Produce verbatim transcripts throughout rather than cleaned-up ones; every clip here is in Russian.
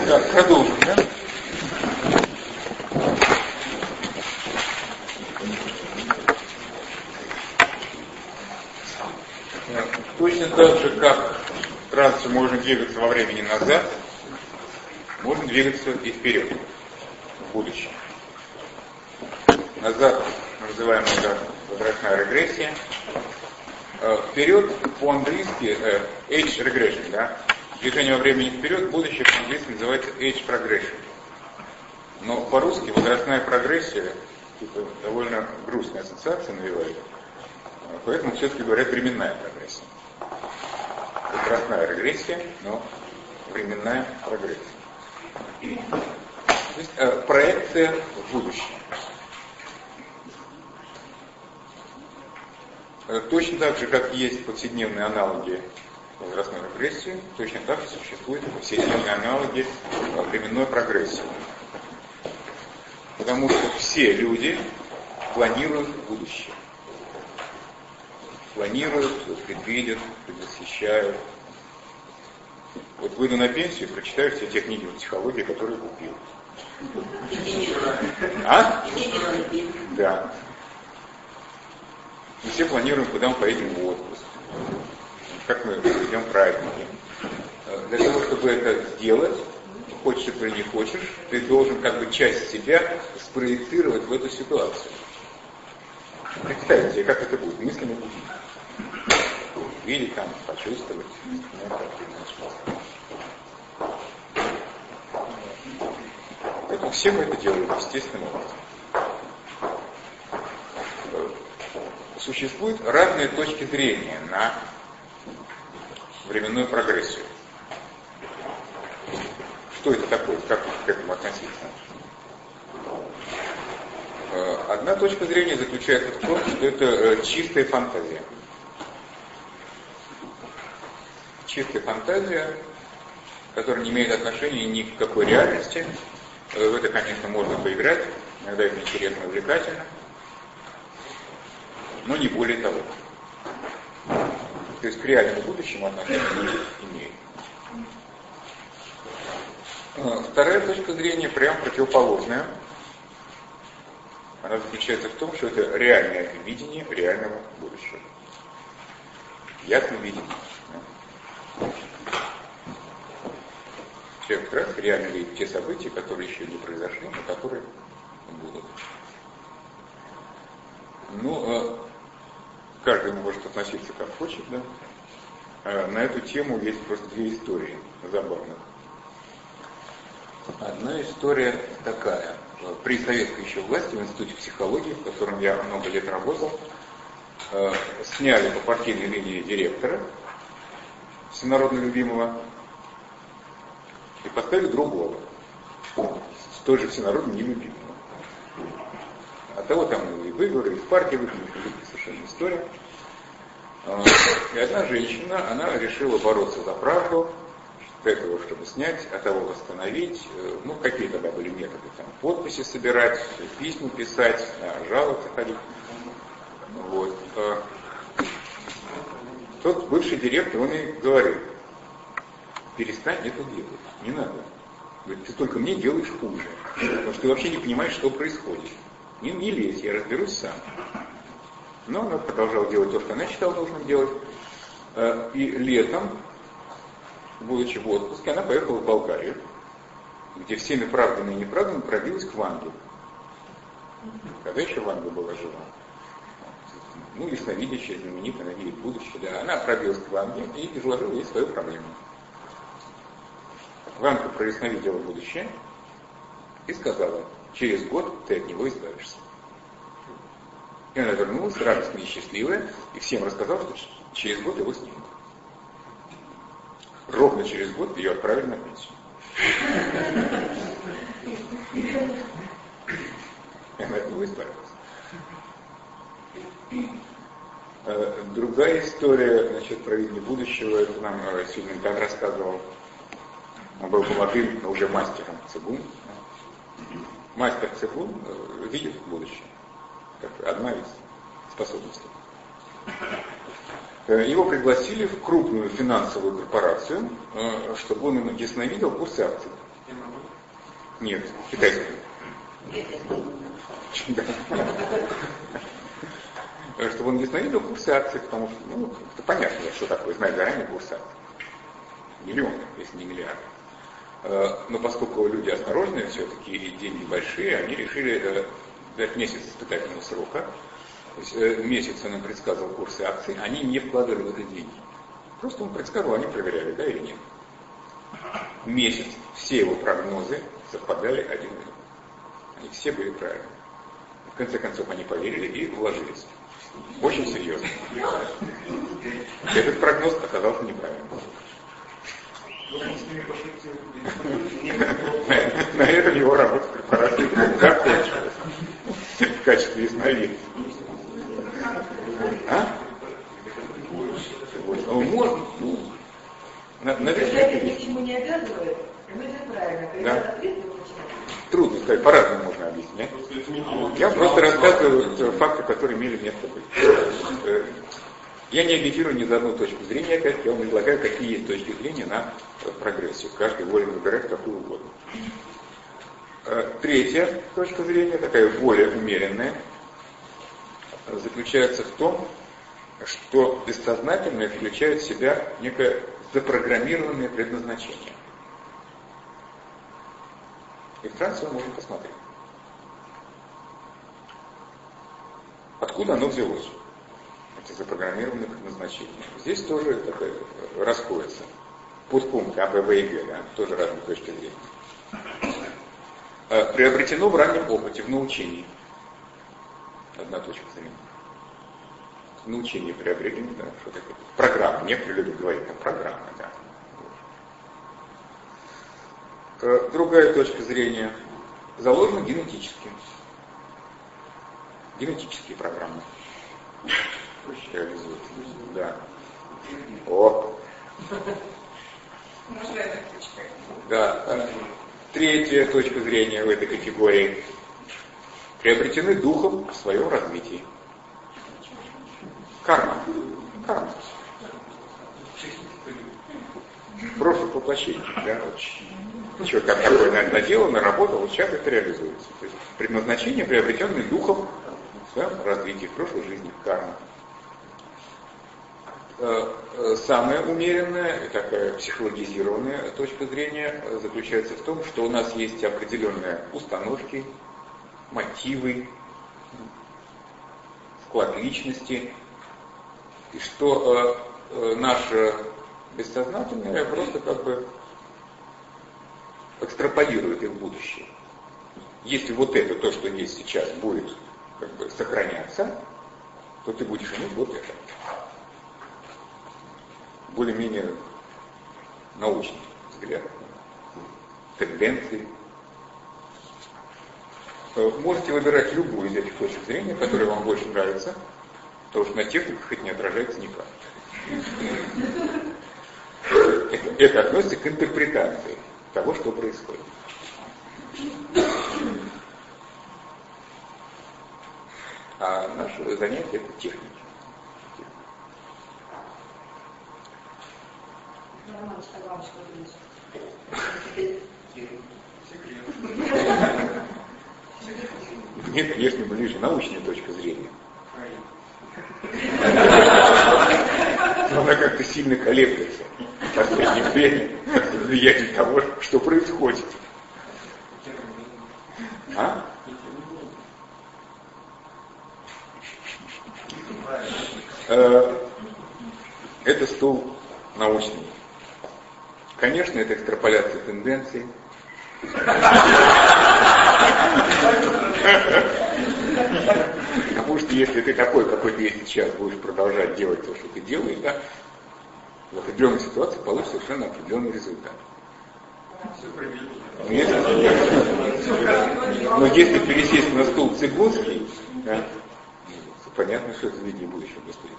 Так, продолжим, да? Точно так же, как раньше можно двигаться во времени назад, можно двигаться и вперед, в будущее. Назад называем это возрастная регрессия. Вперед по-английски age regression, да? Движение во времени вперед, будущее по-английски называется age progression. Но по-русски возрастная прогрессия это довольно грустная ассоциация навевает. Поэтому все-таки говорят временная прогрессия. Возрастная регрессия, но временная прогрессия. То есть э, проекция в будущее. Э, точно так же, как есть повседневные аналоги возрастной регрессии, точно так же существуют и повседневные аналоги э, временной прогрессии. Потому что все люди планируют будущее. Планируют, предвидят, предвосхищают. Вот выйду на пенсию и прочитаю все те книги по психологии, которые купил. А? Да. Мы все планируем, куда мы поедем в отпуск. Как мы проведем праздники. Для того, чтобы это сделать, хочешь ты или не хочешь, ты должен как бы часть себя спроецировать в эту ситуацию. Представьте себе, как это будет, мысленно будет. Видеть там, почувствовать. Поэтому все мы это делаем естественным образом. Существуют разные точки зрения на временную прогрессию. Что это такое? Как к этому относиться? Одна точка зрения заключается в том, что это чистая фантазия. Чистая фантазия, которая не имеет отношения ни к какой реальности. В это, конечно, можно поиграть, иногда это интересно и увлекательно, но не более того. То есть к реальному будущему отношения не имеет. Вторая точка зрения прям противоположная. Она заключается в том, что это реальное видение реального будущего. Ясное видение. Человек как раз реально видит те события, которые еще не произошли, но которые будут. Ну, каждый может относиться как хочет, да. На эту тему есть просто две истории забавных. Одна история такая. При советской еще власти в Институте психологии, в котором я много лет работал, сняли по партийной линии директора, всенародно любимого, и поставили другого, столь же всенародно нелюбимого. От того там и выговоры, и в партии выгнали, совершенно история. И одна женщина, она решила бороться за правду, для того, чтобы снять, а того восстановить. Ну, какие тогда были методы? Там, подписи собирать, письма писать, жаловаться ходить. Вот. Тот бывший директор, он и говорил: перестань это делать, не надо. Говорит, ты только мне делаешь хуже, потому что ты вообще не понимаешь, что происходит. Не, не лезь, я разберусь сам. Но она продолжала делать то, что она считала нужным делать. И летом, будучи в отпуске, она поехала в Болгарию, где всеми правдами и неправдами пробилась к Ванге. Когда еще Ванга была жива. Ну, ясновидящая, знаменитая, она видит будущее. Да, она пробилась к Ванге и изложила ей свою проблему. Ванга проясновидела будущее и сказала: через год ты от него избавишься. И она вернулась, радостная и счастливая, и всем рассказала, что через год его снимут. Ровно через год ее отправили на пенсию. И она от него избавилась. Другая история, значит, про видение будущего, это нам сегодня так рассказывал. Он был молодым, но уже мастером цигун. Мастер цигун видит будущее. Как одна из способностей. Его пригласили в крупную финансовую корпорацию, чтобы он им ясновидел курсы акций. Нет, китайская. Чтобы он не установил курсы акций, потому что, ну, это понятно, что такое, знать заранее курсы акций. Миллион, если не миллиард. Но поскольку люди осторожные все-таки и деньги большие, они решили дать месяц испытательного срока. То есть месяц он им предсказывал курсы акций, они не вкладывали в это деньги. Просто он предсказывал, они проверяли, да или нет. Месяц все его прогнозы совпадали один в один. Они все были правильны. В конце концов они поверили и вложились. Очень серьезно. Этот прогноз оказался неправильным. На этом его работа в корпорации закончилась в качестве ясновидца. А? Он может, ну, наверное, это ни к чему не обязывает, но это правильно. Когда ответ трудно сказать, по-разному можно объяснять. Я просто рассказываю факты, которые имели место быть. Я не агитирую ни за одну точку зрения, опять я вам излагаю, какие есть точки зрения на прогрессию. Каждый волен выбирать какую угодно. Третья точка зрения, такая более умеренная, заключается в том, что бессознательное включает в себя некое запрограммированное предназначение. И в трансе мы можем посмотреть. Откуда оно взялось? Это запрограммированное предназначение. Здесь тоже такое расходится. Подпункты А, Б, В и Г, да, тоже разные точки зрения. Приобретено в раннем опыте, в научении. Одна точка зрения. В научении приобретено, да, что такое? Программа. Некоторые люди говорят, там программа, да. Другая точка зрения заложена генетически. Генетические программы реализуются. Да. О. Да. Третья точка зрения в этой категории. Приобретены духом в своем развитии. Карма. Карма. Прошлое воплощение. Да? Человек как такое наделал, наработал, вот сейчас это реализуется. То есть предназначение, приобретенное духом в своем развитии, в прошлой жизни, карма. Самая умеренная и такая психологизированная точка зрения заключается в том, что у нас есть определенные установки, мотивы, склад личности, и что э, наше бессознательное просто как бы экстраполирует их в будущее. Если вот это, то, что есть сейчас, будет как бы сохраняться, то ты будешь иметь вот это. Более-менее научный взгляд, тенденции. Можете выбирать любую из этих точек зрения, которая вам больше нравится, потому что на техниках это не отражается никак. Это, это относится к интерпретации того, что происходит. А наше занятие — это техники. Мне, конечно, ближе научная точка зрения. Но она как-то сильно колеблется в последнее время под влиянием того, что происходит. А? Это стул научный. Конечно, это экстраполяция тенденций. Потому что если ты такой, какой ты есть сейчас, будешь продолжать делать то, что ты делаешь, да, в определенной ситуации получится совершенно определенный результат. Но если, но если пересесть на стул цигунский, да, понятно, что это видение будущего, Господи,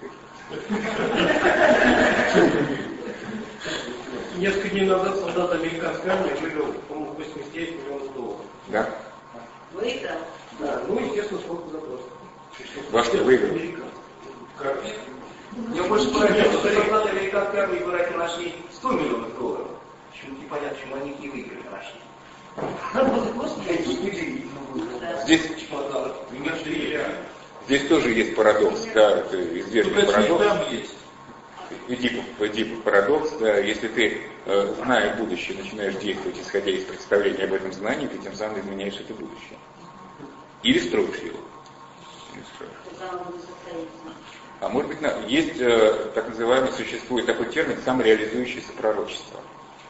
какие. Несколько дней назад солдат американской армии выиграл, по-моему, восемьдесят девять миллионов долларов. Да? Выиграл? Да, ну, естественно, сколько запросов. Во что выиграл? Я больше понятно, что солдаты американской армии в Ираке нашли сто миллионов долларов. Почему непонятно, почему они их не выиграли, нашли. Здесь, здесь тоже есть парадокс, да, это известный парадокс. Эдипов, Эдипов парадокс, да, если ты, э, зная будущее, начинаешь действовать, исходя из представления об этом знании, ты тем самым изменяешь это будущее. Или строишь его. Или строишь. А может быть, есть э, так называемый, существует такой термин самореализующееся пророчество.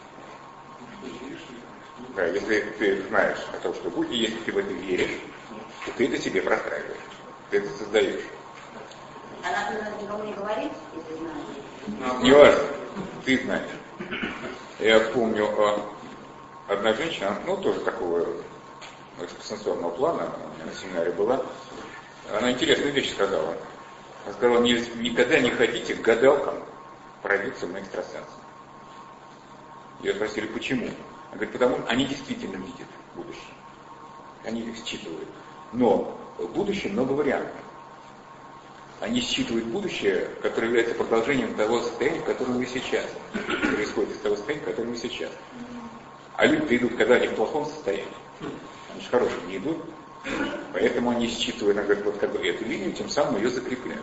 Да, если ты знаешь о том, что будет, и если ты в это веришь, то ты это себе простраиваешь, ты это создаешь. А надо не говорить, если знаешь? Не важно, ты знаешь. Я помню, одна женщина, ну тоже такого экстрасенсорного плана, у меня на семинаре была, она интересную вещь сказала. Она сказала, никогда не ходите к гадалкам пробиться на экстрасенса. Ее спросили, почему? Она говорит, потому что они действительно видят будущее. Они их считывают. Но в будущем много вариантов. Они считывают будущее, которое является продолжением того состояния, в котором вы сейчас. Происходит из того состояния, в котором вы сейчас. А люди идут, когда они в плохом состоянии. Они же хорошие не идут. Поэтому они считывают, она говорит, вот как бы эту линию, тем самым ее закрепляют.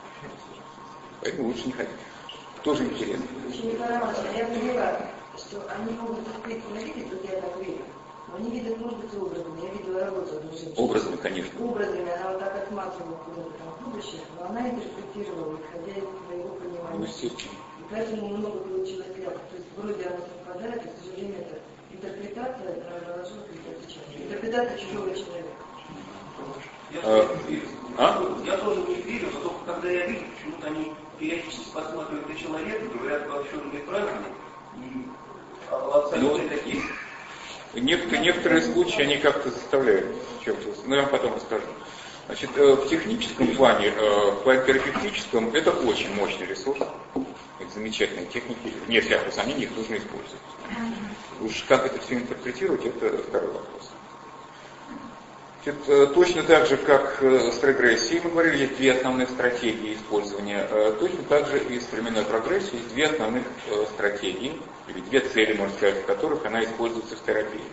Поэтому лучше не ходить. Тоже интересно. Я поняла, что они могут действительно видеть, вот я так верю. Но они видят, может быть, образами. Я видела работу одной женщины. Образами, конечно. Образами. Она вот так отматывала куда-то там в будущее, но она интерпретировала, исходя из своего понимания. Ну, естественно. И поэтому много получилось рядом. То есть вроде она совпадает, и, к сожалению, это интерпретация наложила какие-то отличия. Интерпретация чужого человека. Я, а? тоже не А? я тоже не верю, но только когда я вижу, почему-то они периодически посматривают на человека, говорят, вообще он неправильный, и абсолютно ну, такие. Некоторые, некоторые случаи они как-то заставляют чем-то. Ну, я вам потом расскажу. Значит, в техническом плане, в терапевтическом, это очень мощный ресурс. Это замечательные техники. Вне всякого сомнения, их нужно использовать. Уж как это все интерпретировать, это второй вопрос. Значит, точно так же, как с регрессией, мы говорили, есть две основных стратегии использования. Точно так же и с временной прогрессией есть две основных стратегии, или две цели, можно сказать, в которых она используется в терапии.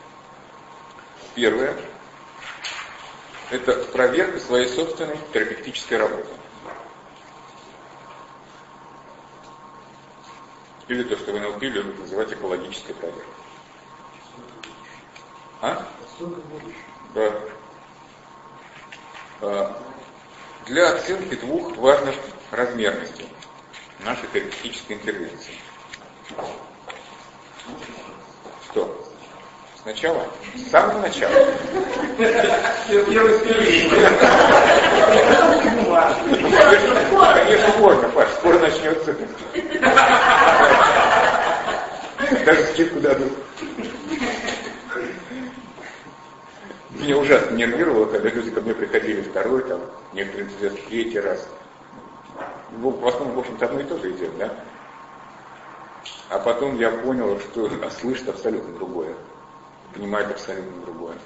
Первое – это проверка своей собственной терапевтической работы. Или то, что в эн эл пи любят называть экологической проверкой. А? Да. Для оценки двух важных размерностей нашей терапевтической интервенции. Что? Сначала? С самого начала? Конечно, можно, Паш, скоро начнется. Даже скидку дадут. Меня ужасно нервировало, когда люди ко мне приходили второй, там, некоторые энтузиасты третий раз. Ну, в основном, в общем-то, одно и то же идет, да? А потом я понял, что слышит абсолютно другое. Понимает абсолютно другое.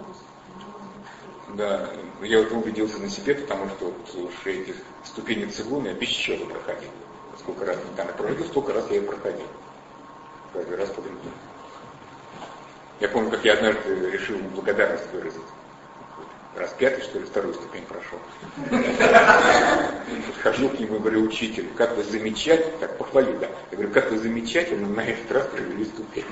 Да, я в этом убедился на себе, потому что вот уж эти ступени цигуна я без счета проходил. Сколько раз я там проводил, столько раз я их проходил. Каждый раз по-другому. Я помню, как я однажды решил ему благодарность выразить. Раз пятый, что ли, вторую ступень прошел. Подхожу к нему и говорю, учитель, как вы замечательно, так похвалю, да. Я говорю, как вы замечательно на этот раз провели ступень.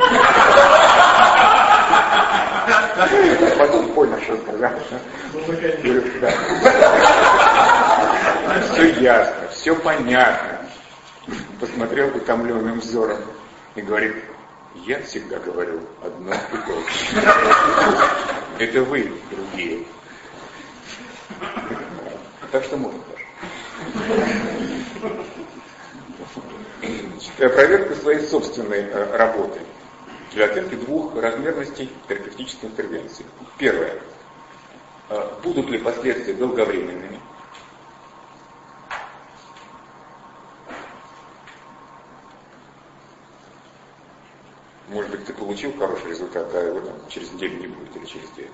Потом понял, что сказал. Говорю, да. Все ясно, все понятно. Посмотрел утомленным взором и говорит, я всегда говорю одно и то же. Это вы, другие. Так что можно даже. Проверка своей собственной работы для оценки двух размерностей терапевтической интервенции. Первое. Будут ли последствия долговременными? Может быть, ты получил хороший результат, а его там через неделю не будет или через две.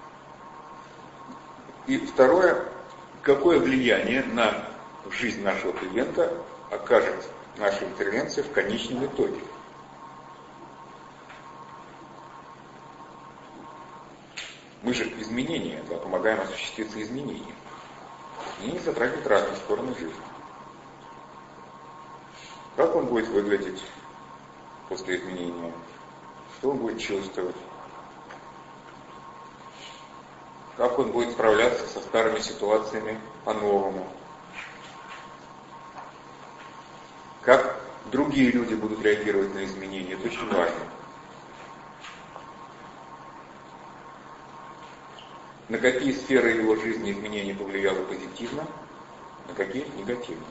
И второе, какое влияние на жизнь нашего клиента окажет наша интервенция в конечном итоге. Мы же изменения, да, помогаем осуществиться изменениям. Изменения затрагивают разные стороны жизни. Как он будет выглядеть после изменения? Что он будет чувствовать? Как он будет справляться со старыми ситуациями по-новому? Как другие люди будут реагировать на изменения? Это очень важно. На какие сферы его жизни изменения повлияло позитивно, на какие негативно.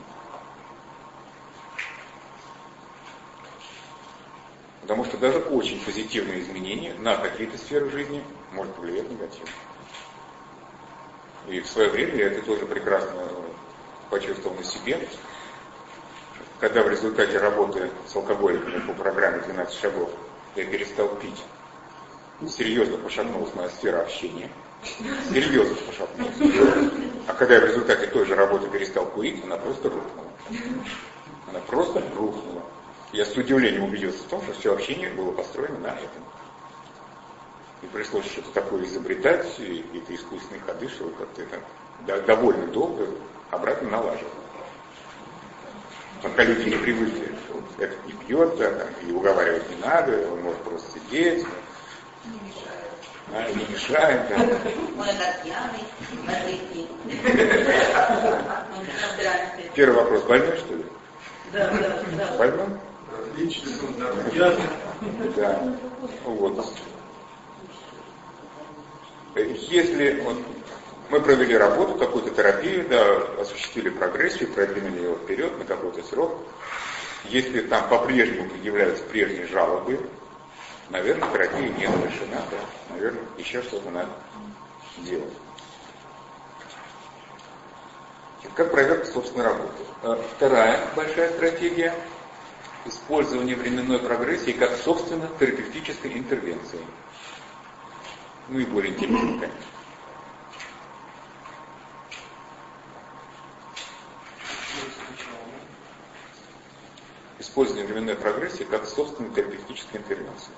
Потому что даже очень позитивные изменения на какие-то сферы жизни может повлиять негативно. И в свое время я это тоже прекрасно почувствовал на себе, когда в результате работы с алкоголиками по программе двенадцать шагов я перестал пить. Серьезно пошатнулась моя сфера общения. Серьезно пошатнулась. А когда я в результате той же работы перестал курить, она просто рухнула. Она просто рухнула. Я с удивлением убедился в том, что все общение было построено на этом. И пришлось что-то такое изобретать, и какие-то искусственные ходы, что как-то это довольно долго обратно налаживал. Пока люди не привыкли, что этот не пьет, да, там, и уговаривать не надо, он может просто сидеть. Не мешает. А, не мешает, да. Он этот пьяный, Здравствуйте. Первый вопрос, больной, что ли? Да, да, да. Больной? Отлично, да. Да. Вот. Если вот, мы провели работу, какую-то терапию, да, осуществили прогрессию, продвинули его вперед на какой-то срок, если там по-прежнему предъявляются прежние жалобы, наверное, терапия не завершена, да, наверное, еще что-то надо делать. Как проверка собственной работы? Вторая большая стратегия – использование временной прогрессии как, собственно, терапевтической интервенции. Ну и более интересно, конечно. Использование временной прогрессии как, собственно, терапевтической интервенции.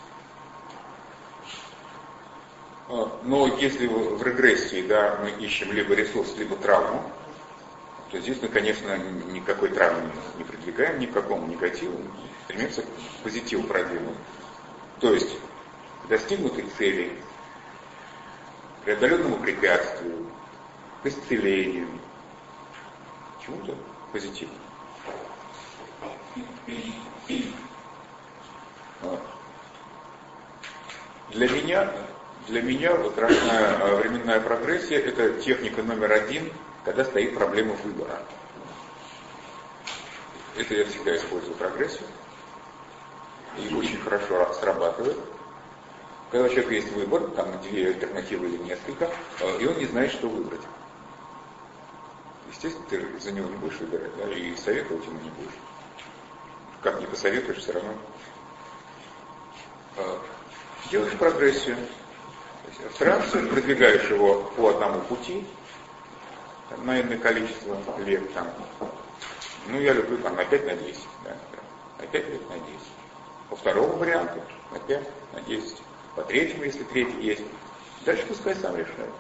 Но если в регрессии, да, мы ищем либо ресурс, либо травму, то здесь мы, конечно, никакой травмы не продвигаем, ни к какому негативу, стремимся к позитиву продвинуть. То есть к достигнутой цели, к преодоленному препятствию, к исцелению, к чему-то позитивному. Для меня, для меня вот разная временная прогрессия – это техника номер один, когда стоит проблема выбора. Это я всегда использую прогрессию. И очень хорошо срабатывает. Когда у человека есть выбор, там две альтернативы или несколько, и он не знает, что выбрать. Естественно, ты за него не будешь выбирать, да, и советовать ему не будешь. Как не посоветуешь, все равно. Делаешь прогрессию. В трансе продвигаешь его по одному пути, там, на иное количество лет, там, ну я люблю там на пять на десять, да, на пять лет на десять. По второму варианту на пять на десять. По третьему, если третий есть. Дальше пускай сам решает.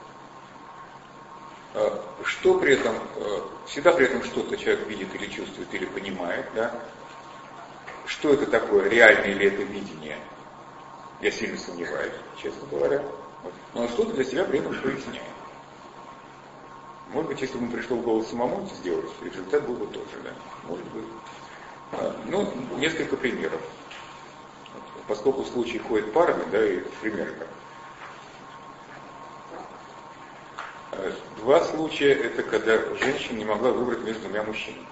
Что при этом, всегда при этом что-то человек видит или чувствует, или понимает, да? Что это такое, реальное ли это видение? Я сильно сомневаюсь, честно говоря. Но что-то для себя при этом проясняет. Может быть, если бы ему пришло в голову самому это сделать, результат был бы тот же, да? Может быть. Ну, несколько примеров. Поскольку случаи ходят парами, да, и примеры как. Два случая, это когда женщина не могла выбрать между двумя мужчинами.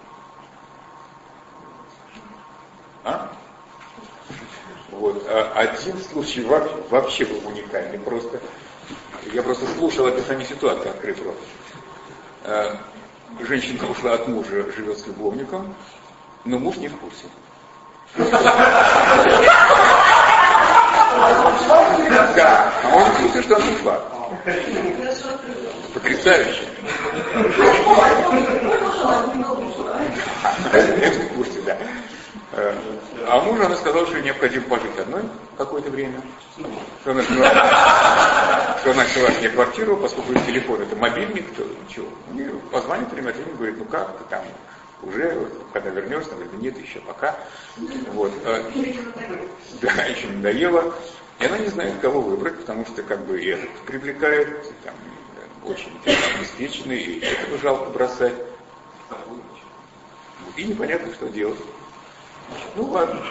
А? Вот. А один случай вообще, вообще был уникальный. Просто, я просто слушал описание ситуации, открыв рот. А, женщина ушла от мужа, живет с любовником, но муж не в курсе. Да, а он в курсе, что она ушла. Потрясающе. Это в курсе, да. А мужу она сказала, что необходимо пожить одной какое-то время, что она, что что она сняла мне квартиру, поскольку телефон это мобильник, то ничего. Мне позвонит время от времени, говорит, ну как ты там, уже, когда вернешься, она говорит, нет, еще пока. Вот. Да, еще не надоело. И она не знает, кого выбрать, потому что как бы и этот привлекает, и, там, очень обеспеченный, и этого жалко бросать. И непонятно, что делать. Ну ладно.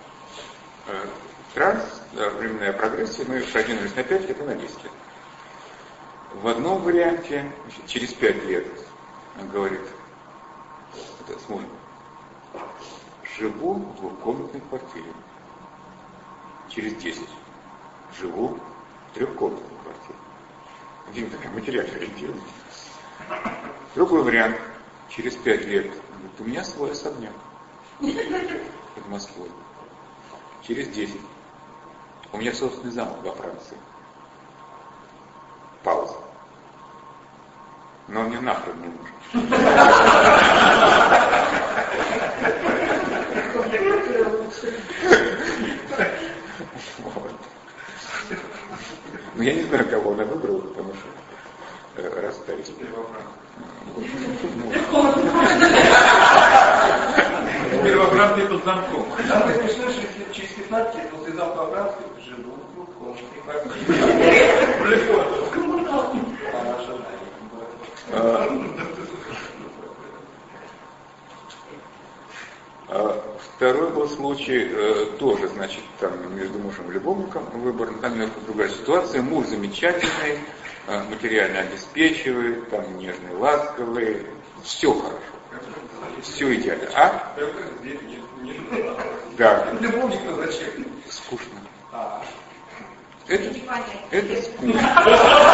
Транс, да, временная прогрессия, мы продвинулись на пять лет и на десять лет. В одном варианте, значит, через пять лет, он говорит, это с мужем, живу в двухкомнатной квартире. Через десять живу в трехкомнатной квартире. Видимо, такая материальная ориентированность. Другой вариант, через пять лет, говорит, у меня свой особняк под Москвой. Через десять. У меня собственный замок во Франции. Пауза. Но мне нахрен не нужен. Вот. Ну, я не знаю, кого она выбрала, потому что э, расстались. Теперь во Франции под замком. Самое смешное, что через пятнадцать лет после замка во Франции живу в двухкомнатной квартире. Второй был случай, э, тоже, значит, там между мужем и любовником выбор, там немножко другая ситуация. Муж замечательный, э, материально обеспечивает, там нежный, ласковый, все хорошо, все идеально. А? Да. Любовник зачем? Скучно. А. Это, это скучно.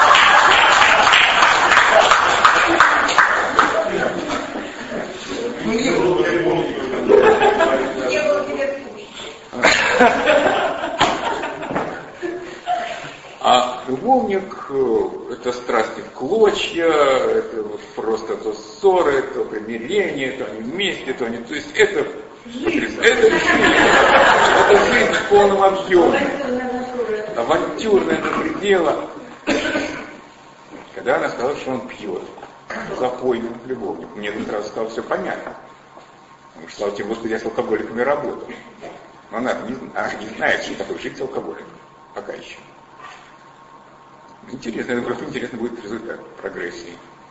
А любовник — это страсти в клочья, это вот просто то ссоры, то примирение, то они вместе, то они... То есть это жизнь, это жизнь, это жизнь в полном объеме, авантюрная до предела. Когда она сказала, что он пьет, запойный любовник, мне сразу стало все понятно. Потому что, слава тебе, Господи, я с алкоголиками работал. Но она не, она не знает, что такое жить с алкоголиком. Пока еще. Интересно, это просто интересно будет результат прогрессии.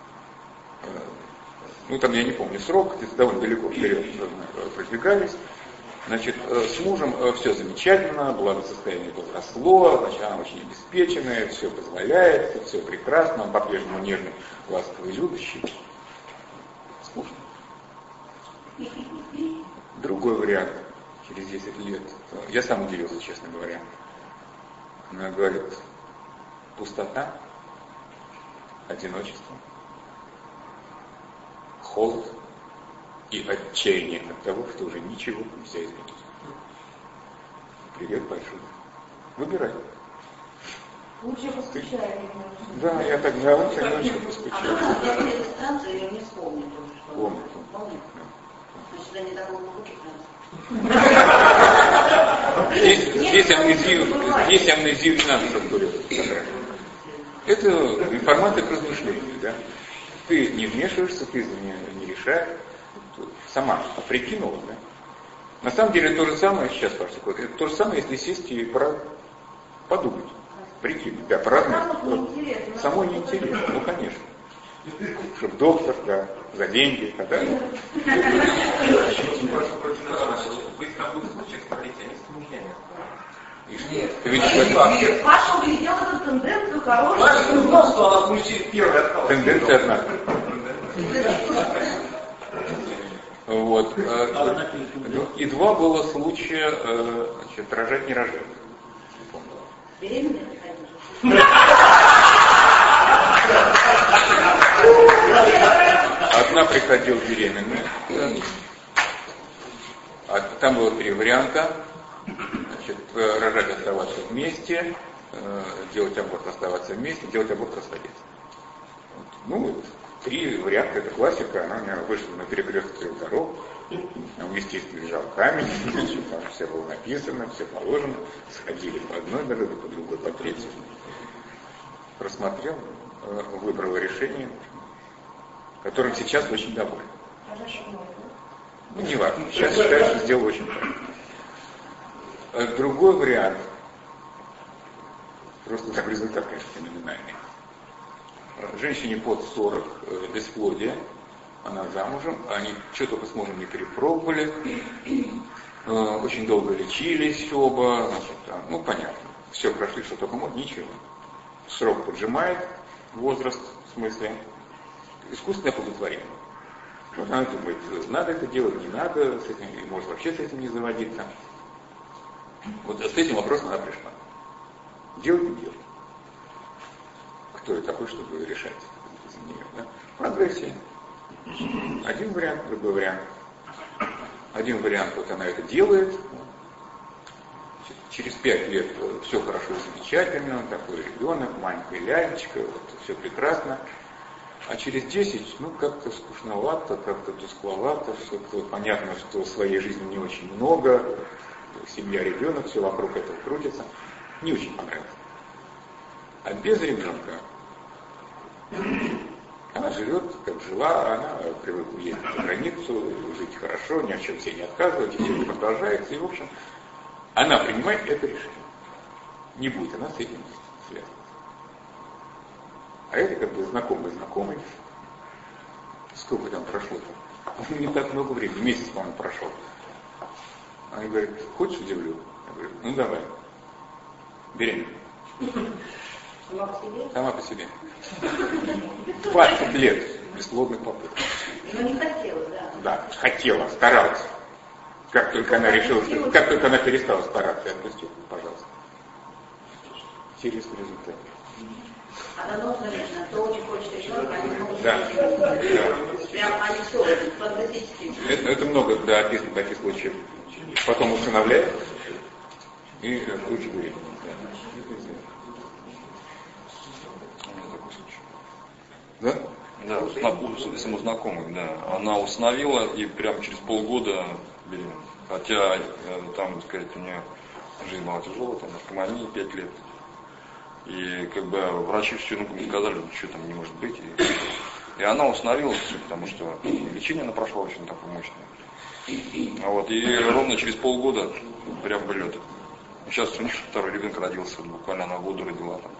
Ну, там я не помню срок, это довольно далеко вперед продвигались. Значит, с мужем все замечательно, благосостояние возросло, значит, она очень обеспеченная, все позволяет, все прекрасно, он по-прежнему нежный, ласковый, любящий. Скучно. Другой вариант, через десять лет, я сам удивился, честно говоря. Она говорит, пустота, одиночество, холод и отчаяние от того, что уже ничего нельзя изменить. Привет большой. Выбирай. Лучше поскучай. Да, я так говорю, я немножко поскучаю. А, я эта станция, я не вспомню тоже, что... Помню. Помню? Значит, я не такого глубокий. Здесь, здесь амнезию, здесь амнезию не надо структурировать. Это информация к размышлению, да? Ты не вмешиваешься, ты не, не решаешь, сама прикинула, да? На самом деле то же самое, сейчас практикует, это то же самое, если сесть и про... подумать, прикинуть, да, поразмыслить. Самой неинтересно, ну конечно. Чтобы доктор, да, за деньги, да. Нет, ты видишь, Паша увидел эту тенденцию хорошую. Паша не знал, что она отпустит первый отказ. Тенденция одна. Вот. И два было случая, значит, рожать, не рожать. Беременная приходила. Одна приходила беременная. А там было три варианта. Значит, рожать, оставаться вместе, делать аборт, оставаться вместе, делать аборт, расходиться. Вот. Ну, вот, три варианта, это классика, она у меня вышла на перекрестке трех дорог, там, естественно, лежал камень, там все было написано, все положено, сходили по одной дороге, по другой, по третьей. просмотрел, выбрал решение, которым сейчас очень доволен. Ну, не важно. Сейчас считаю, что сделал очень правильно. Другой вариант, просто так результат, конечно, феноменальный. Женщине под сорок, бесплодие, она замужем, они что только с мужем не перепробовали, очень долго лечились оба, значит, там, ну понятно, все прошли, что только можно, ничего. Срок поджимает, возраст, в смысле, искусственное оплодотворение. Вот она думает, надо это делать, не надо, с этим, может вообще с этим не заводиться. Вот с этим вопросом она пришла. Делать, не делать. Кто я такой, чтобы решать за нее, да? Прогрессия. Один вариант, другой вариант. Один вариант, вот она это делает. Через пять лет все хорошо и замечательно, он такой ребенок, маленькая лялечка, вот, все прекрасно. А через десять, ну, как-то скучновато, как-то тускловато, что-то понятно, что своей жизни не очень много, семья, ребенок, все вокруг этого крутится. Не очень понравилось. А без ребенка она живет, как жила, она привыкла ездить за границу, жить хорошо, ни о чем себе не отказывать, и все это продолжается, и, в общем, она принимает это решение. Не будет она с этим связана. А это как бы знакомый-знакомый. Сколько там прошло-то? Не так много времени, месяц, по-моему, прошел. Она говорит, хочешь удивлю? Я говорю, ну давай. Беременна. Сама по себе? Сама по себе. двадцать лет бесплодных попыток. Но не хотела, да. Да, хотела, старалась. Как только она решила, как только она перестала стараться, я отпустил, пожалуйста. Интересный результат. Она должна, конечно, кто очень хочет ребенка, они могут да. да. Прям они все фантастические. Это, это много, да, описано таких случаев. Потом усыновляют и тут же беременность. Да? Да, у самознакомых, да. Она усыновила и прямо через полгода беременна. Хотя, там, так сказать, у нее жизнь была тяжелая, там, наркомания пять лет. И как бы врачи все ну, сказали, что там не может быть. И, и она усыновила, потому что лечение она прошла очень такое мощное. А вот, и ровно через полгода прям вылет. Сейчас у них второй ребенок родился, буквально она года родила там.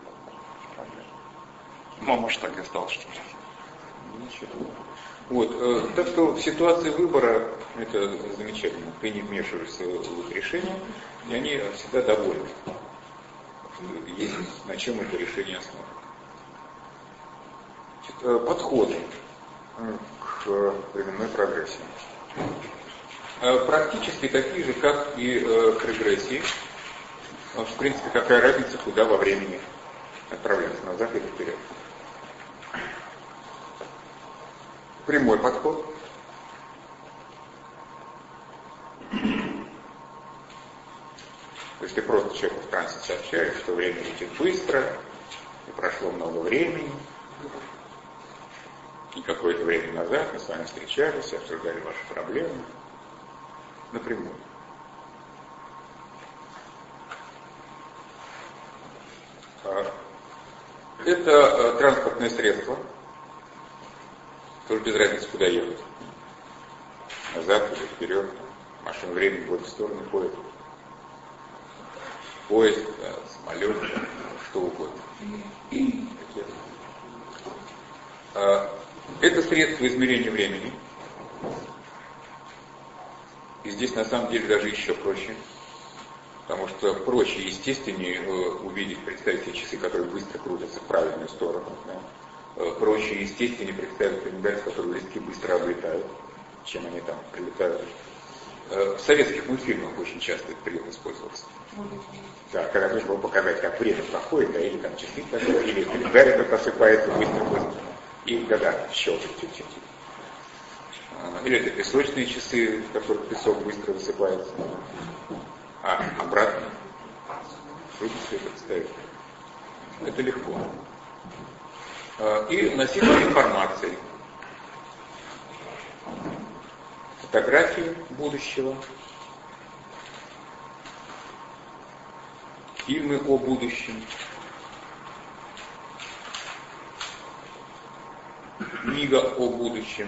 Мама ж так и осталась, что ли. Ничего. Вот, э, так что в ситуации выбора это замечательно. Ты не вмешиваешься в их решение, и они всегда довольны. Есть на чем это решение основано. Значит, подходы к временной прогрессии. Практически такие же, как и к регрессии. В принципе, какая разница, куда во времени отправляться, назад или вперед. Прямой подход. То есть ты просто человеку в трансе сообщаешь, что время летит быстро, и прошло много времени, и какое-то время назад мы с вами встречались, обсуждали ваши проблемы. Напрямую. Это транспортное средство, тоже без разницы, куда ехать. Назад или вперед, машина времени в обе стороны ходит. Поезд, да, самолет, да, что угодно. Это средство измерения времени. И здесь на самом деле даже еще проще. Потому что проще и естественнее увидеть, представить себе часы, которые быстро крутятся в правильную сторону. Да? Проще и естественнее представить календарь, которые листки быстро облетают, чем они там прилетают. В советских мультфильмах очень часто этот прием использовался. Да, когда нужно было показать, как время проходит, да, или там часы, или календарь этот осыпается быстро-быстро. И года щелкает чуть-чуть. Или это песочные часы, в которых песок быстро высыпается. А, обратно. Трудно себе представить. Это легко. И носитель информации. Фотографии будущего. Фильмы о будущем. книга о будущем.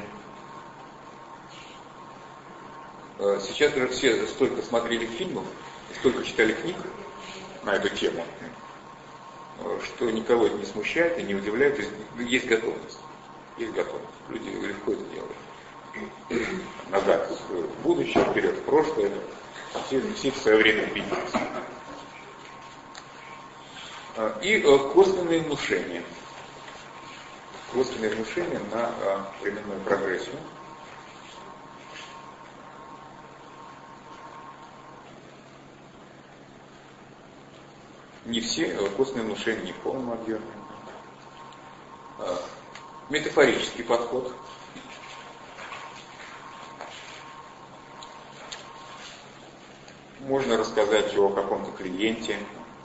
Сейчас даже все столько смотрели фильмов и столько читали книг на эту тему, что никого это не смущает и не удивляет. То есть есть готовность. Есть готовность. Люди легко это делают. Назад в будущее, вперед в прошлое. Все, все в свое время виделись. И косвенные внушения. Косвенные внушения на временную прогрессию. Не все косвенные внушения не в полном объеме. Метафорический подход. Можно рассказать о каком-то клиенте,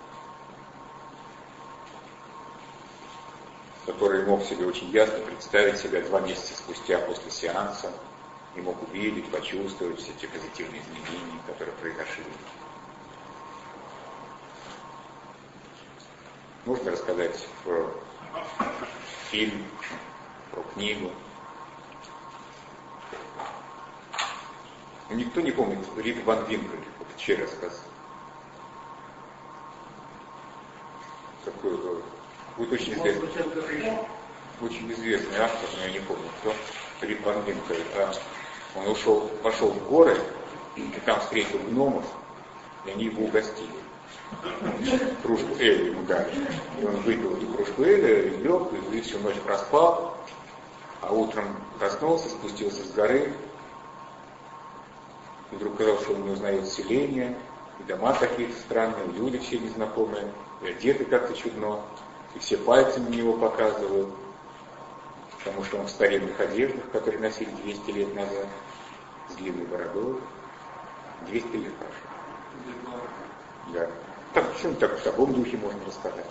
который мог себе очень ясно представить себя два месяца спустя после сеанса и мог увидеть, почувствовать все те позитивные изменения, которые произошли. Можно рассказать про фильм, про книгу. Никто не помнит Рит Ван Винкель, вот чей рассказ. Такой будет очень известный, очень известный автор, но я не помню кто, Рит Ван Винкель. Он ушел, пошел в горы, и там встретил гномов, и они его угостили. Кружку эля ему дали. И он выпил эту кружку эля, лег, и всю ночь проспал, а утром проснулся, спустился с горы, и вдруг казалось, что он не узнает селения, и дома какие-то странные, и люди все незнакомые, и одеты как-то чудно, и все пальцем на него показывают, потому что он в старинных одеждах, которые носили двести лет назад, с длинной бородой. двести лет прошло. Да. Так, почему так в таком духе можно рассказать?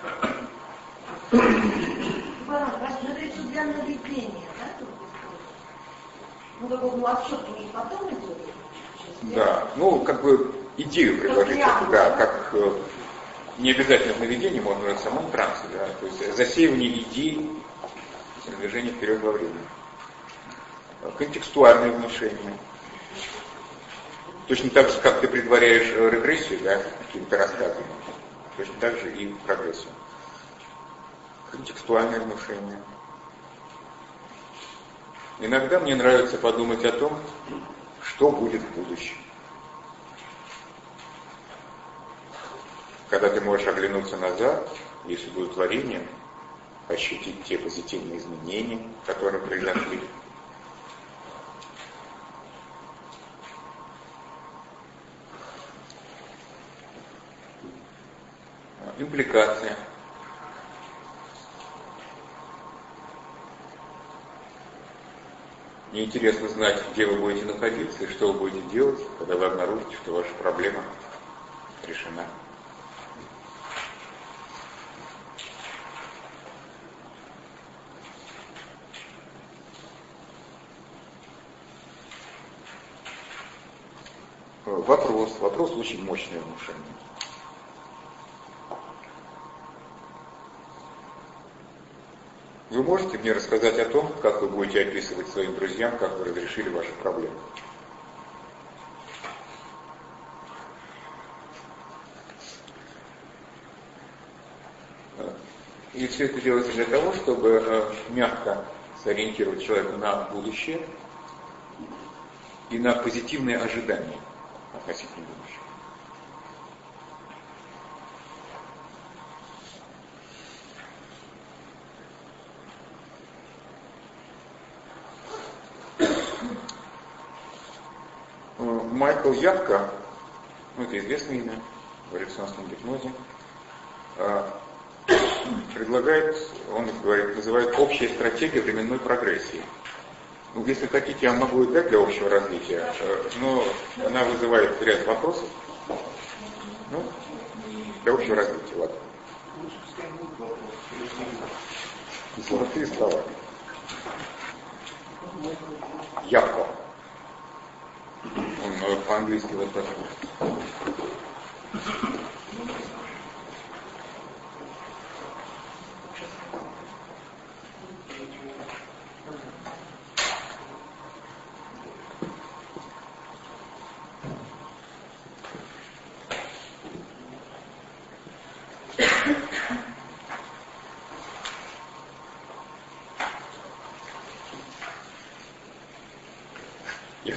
Это для наведения, да? Ну, такой ну, отсчет уже потом идет. Да, ну, как бы идею предложить, да, как э, не обязательно в наведении, можно в самом трансе, да, то есть засеивание идей, движение вперед во времени. Контекстуальное внушение. Точно так же, как ты предваряешь регрессию, да, каким-то рассказом, точно так же и прогрессию. Контекстуальное внушение. Иногда мне нравится подумать о том, что будет в будущем. Когда ты можешь оглянуться назад и с удовлетворением ощутить те позитивные изменения, которые произошли. Импликация. Мне интересно знать, где вы будете находиться и что вы будете делать, когда вы обнаружите, что ваша проблема решена. Вопрос. Вопрос очень мощное внушение. Вы можете мне рассказать о том, как вы будете описывать своим друзьям, как вы разрешили ваши проблемы? И все это делается для того, чтобы э, мягко сориентировать человека на будущее и на позитивные ожидания относительно будущего. Майкл Явка, ну это известное имя в эриксоновском гипнозе, предлагает, он говорит, называет общая стратегия временной прогрессии. Ну, если хотите, я могу и дать для общего развития, но она вызывает ряд вопросов. Ну, для общего развития, ладно. Золотые слова. Явка. Он по-английски вот так.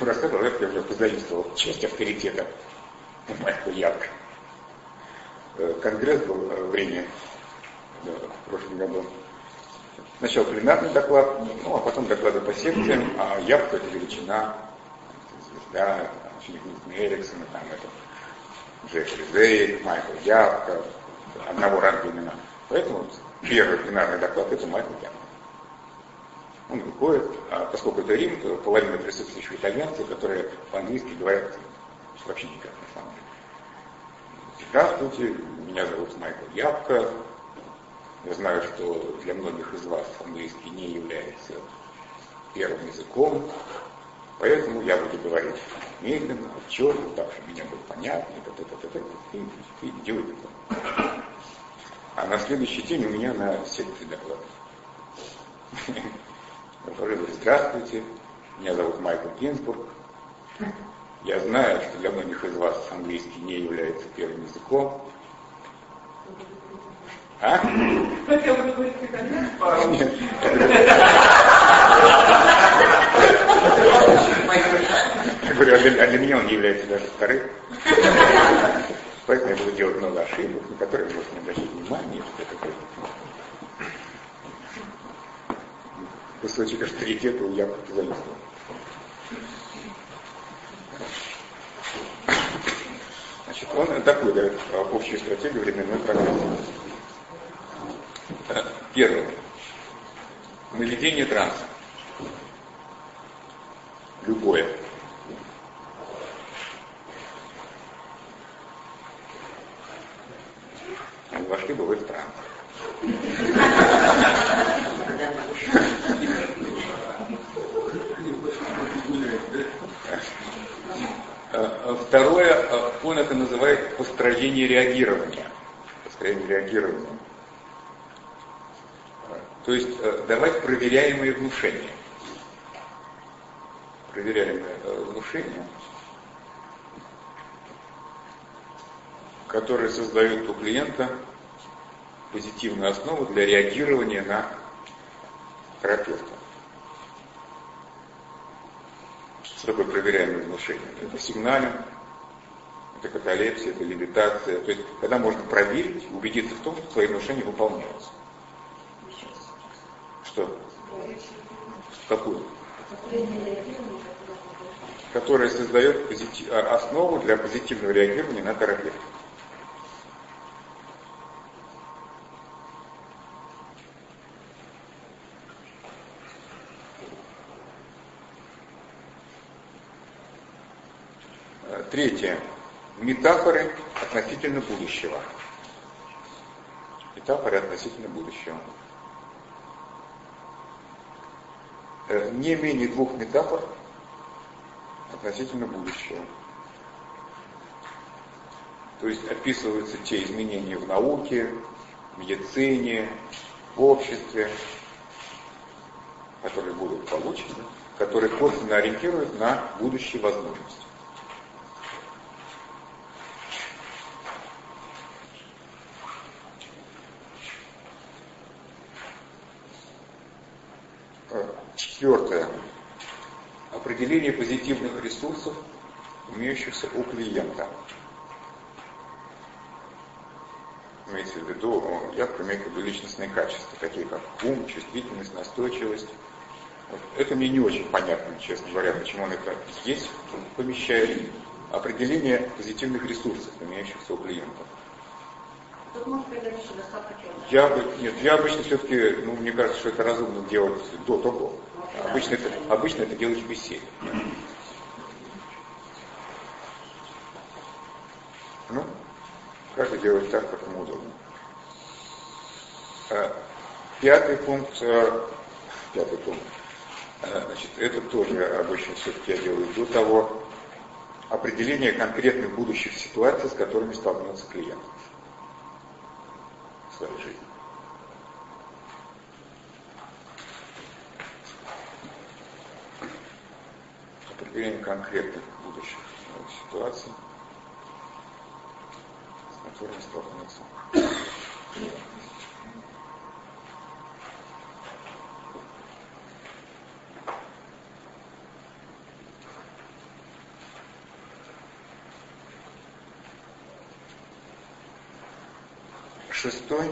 ему рассказывал, я уже позаимствовал часть авторитета у Майкла Ябка. Конгресс был в Риме, да, в прошлом году. Сначала пленарный доклад, ну а потом доклады по секциям, а Ябка — это величина, звезда, Эриксона, там это Джеффри Зейк, Майкл Ябка, одного ранга имена. Поэтому первый пленарный доклад — это Майкл Ябка. Он выходит, а поскольку это Рим, то половина присутствующих итальянцев, которые по-английски говорят вообще никак на самом деле. Здравствуйте, меня зовут Майкл Ябка. Я знаю, что для многих из вас английский не является первым языком, поэтому я буду говорить медленно, отчетно, так, чтобы меня было понятно, и, и, и, и делайте это. А на следующий день у меня на секции доклад. Я говорю: здравствуйте, меня зовут Майкл Гинзбург. Я знаю, что для многих из вас английский не является первым языком. А? Хотел бы говорить итальянский? Нет. Я говорю, а для, а для меня он не является даже вторым. Поэтому я буду делать много ошибок, на которые вы можете не обращать внимания. Кусочек авторитета у Ябка зависел. Значит, он такую дает общую стратегию временной программы. Первое. Наведение транса. Любое. Вы вошли бы вы в транс. Второе, он это называет построение реагирования. Построение реагирования. То есть давать проверяемые внушения. Проверяемые внушения, которые создают у клиента позитивную основу для реагирования на терапевта. Что такое проверяемое внушение? Это сигналинг, это каталепсия, это левитация. То есть, когда можно проверить, убедиться в том, что твои внушения выполняются. Что? Какую? Которая создает позитив... основу для позитивного реагирования на терапевта. Третье. Метафоры относительно будущего. Метафоры относительно будущего. Не менее двух метафор относительно будущего. То есть описываются те изменения в науке, в медицине, в обществе, которые будут получены, которые косвенно ориентируют на будущие возможности. Четвертое. Определение позитивных ресурсов, имеющихся у клиента. Имеется в виду, я имею в виду личностные качества, такие как ум, чувствительность, настойчивость. Вот. Это мне не очень понятно, честно говоря, почему он это здесь помещает. Определение позитивных ресурсов, имеющихся у клиента. Я бы, нет, я обычно все-таки, ну, мне кажется, что это разумно делать до того. Обычно это, обычно это делаешь в беседе. Ну, каждый делает так, как ему удобно. Пятый пункт, пятый пункт, значит, это тоже обычно все-таки я делаю до того. Определение конкретных будущих ситуаций, с которыми столкнется клиент в своей жизни. Определение конкретных будущих ситуаций, с которыми столкнется. Шестой.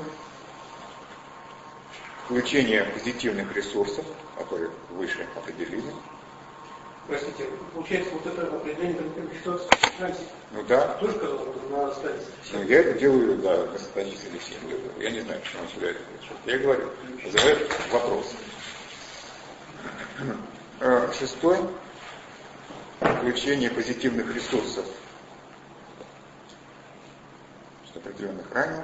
Включение позитивных ресурсов, которые выше определили. Простите, получается, вот это определение конкретной ситуации, ну да. тоже сказал, на стадии. Ну, я это делаю, да, на стадии с Алексеем. Я не знаю, почему он сюда это пришел. Я говорю, называют вопрос. Шестой. Включение позитивных ресурсов определенных ранее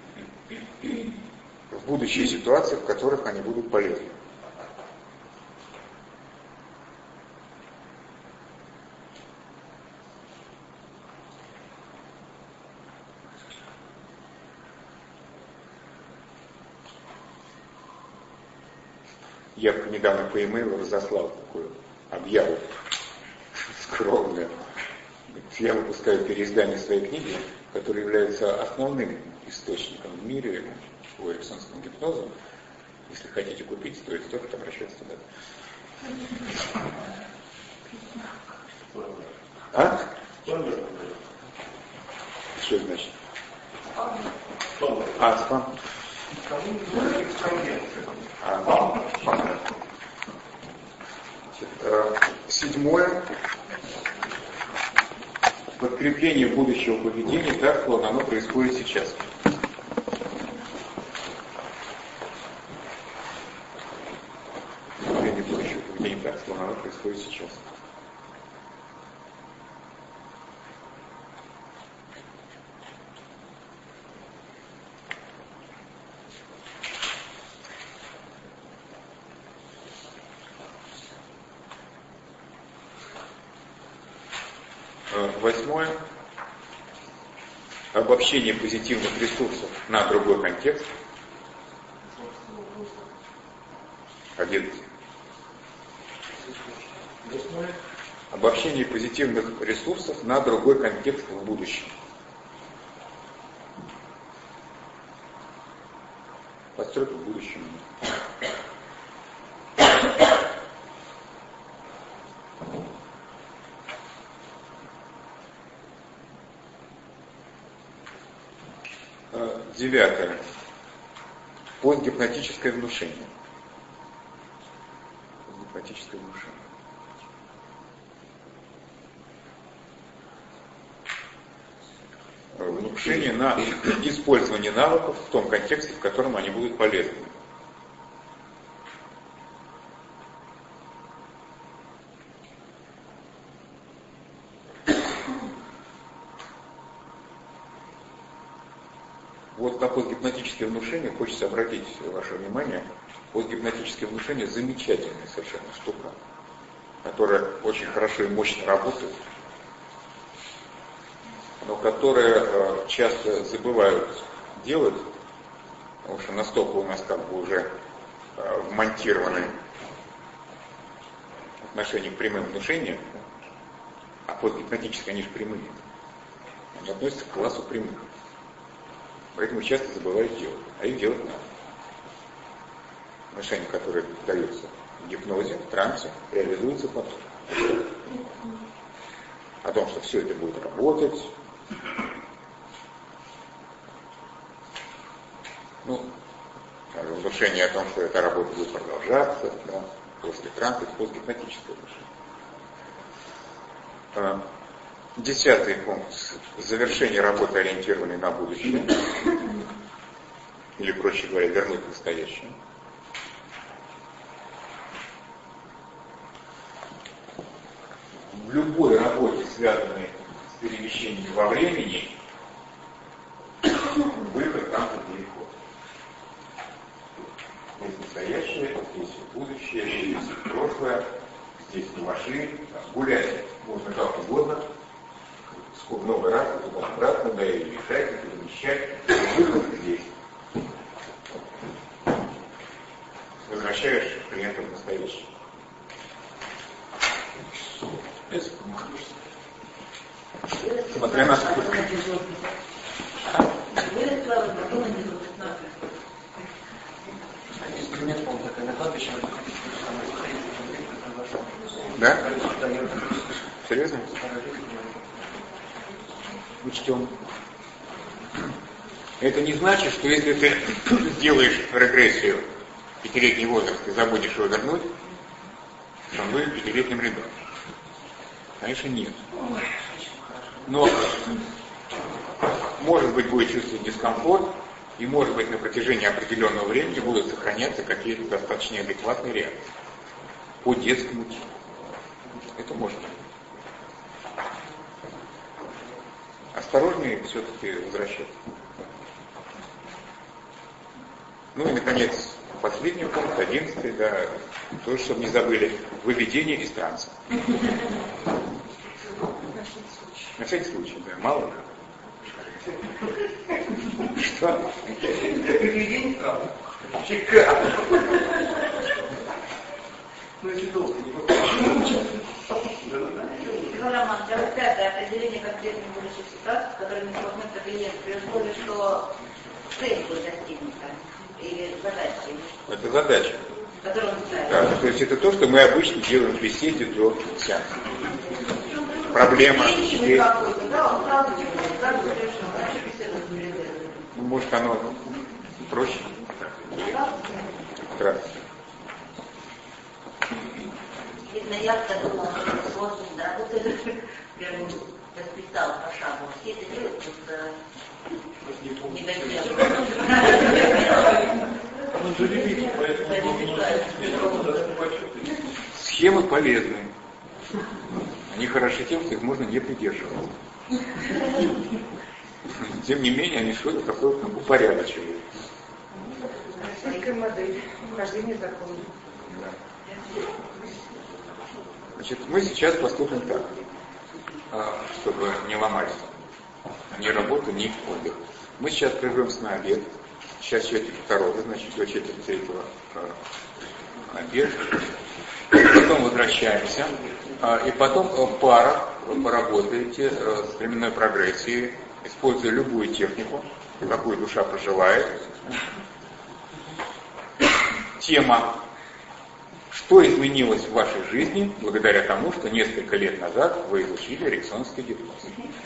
в будущие ситуации, в которых они будут полезны. Я недавно по e-mail разослал такую объяву скромную. Я выпускаю переиздание своей книги, которая является основным источником в мире по эриксонскому гипнозу. Если хотите купить, стоит столько обращаться туда. А? Что это значит? А, спам. А, седьмое. Подкрепление будущего поведения так, словно оно происходит сейчас. Подкрепление будущего поведения так, словно оно происходит сейчас. Восьмое. Обобщение позитивных ресурсов на другой контекст. Одиннадцать. Обобщение позитивных ресурсов на другой контекст в будущем. Постройка в будущем. Девятое. Постгипнотическое внушение. Постгипнотическое внушение. Внушение на использование навыков в том контексте, в котором они будут полезны. Вот на постгипнотическое внушение хочется обратить ваше внимание. Постгипнотическое внушение замечательная совершенно штука, которая очень хорошо и мощно работает, но которая часто забывают делать, потому что настолько у нас как бы уже вмонтированы отношения к прямым внушениям, а постгипнотические они же прямые. Они относятся к классу прямых. Поэтому часто забывают делать, а их делать надо. Внушение, которое дается в гипнозе, в трансе, реализуется потом. О том, что все это будет работать. Ну, внушение о том, что эта работа будет продолжаться, да, после транса, это постгипнотическое внушение. Десятый пункт. Завершение работы, ориентированной на будущее. Или, проще говоря, вернуть к настоящему. В любой работе, связанной с перемещением во времени, выход там далеко. Здесь настоящее, здесь будущее, здесь прошлое, здесь на машине, гулять можно как угодно. Много раз, потом обратно, да, и решать, и перемещать. Выход здесь. Возвращаешь клиента в настоящее. Смотря на сколько. Да? Серьезно? Учтем. Это не значит, что если ты сделаешь регрессию в пятилетний возраст и забудешь его вернуть, то он будет пятилетним ребенком. Конечно, нет. Но, может быть, будет чувствовать дискомфорт, и, может быть, на протяжении определенного времени будут сохраняться какие-то достаточно адекватные реакции по детскому типу. Это может быть. Осторожнее все-таки возвращаться. Ну и, наконец, последний пункт, одиннадцатый, да, тоже, чтобы не забыли, выведение из транса. На всякий случай, да, мало ли. Что? Приведение правда. Шикарно. Ну, если долго не попадешь. Роман, для пятое определение конкретных будущих ситуаций, с которыми столкнется клиент, при условии, что цель будет достигнута, или задача. Это задача. Которую он ставит. Да, то есть это то, что мы обычно делаем в беседе до сеанса. Проблема есть. Да, он сразу сразу решил, значит, беседу перед этим. Ну, может, оно проще. Здравствуйте. Видно, я думала, что это сложно, да, вот это прям расписал по шагу. Все это делают просто не Схемы полезны. Они хороши тем, что их можно не придерживаться. Тем не менее, они что-то такое упорядочивают. Российская модель вхождения закона. Да. Значит, мы сейчас поступим так, чтобы не ломать ни работу, ни отдых. Мы сейчас прервемся на обед. Сейчас четверть второго, значит, до четверти третьего обед. Потом возвращаемся. И потом в парах вы поработаете с временной прогрессией, используя любую технику, какую душа пожелает. Тема: что изменилось в вашей жизни благодаря тому, что несколько лет назад вы изучили эриксонский гипноз?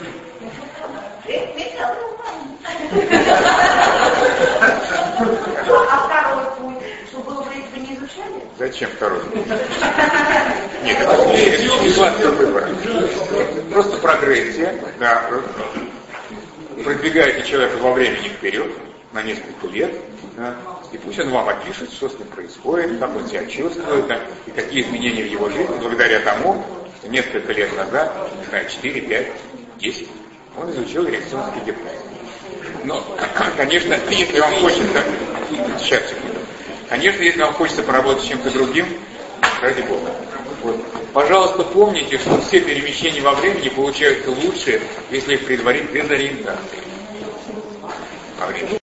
А второй путь, что было бы, если бы не изучали? Зачем второй путь? Нет, это не, это не ситуация выбора. Просто прогрессия, да, продвигаете человека во времени вперед, на несколько лет, да, и пусть он вам опишет, что с ним происходит, как он себя чувствует, да, и какие изменения в его жизни благодаря тому, что несколько лет назад, не знаю, четыре, пять, десять, он изучил эриксонский гипноз. Но, конечно, если вам хочется, сейчас, секунду, конечно, если вам хочется поработать с чем-то другим, ради Бога. Вот. Пожалуйста, помните, что все перемещения во времени получаются лучше, если их предварить без ориентации.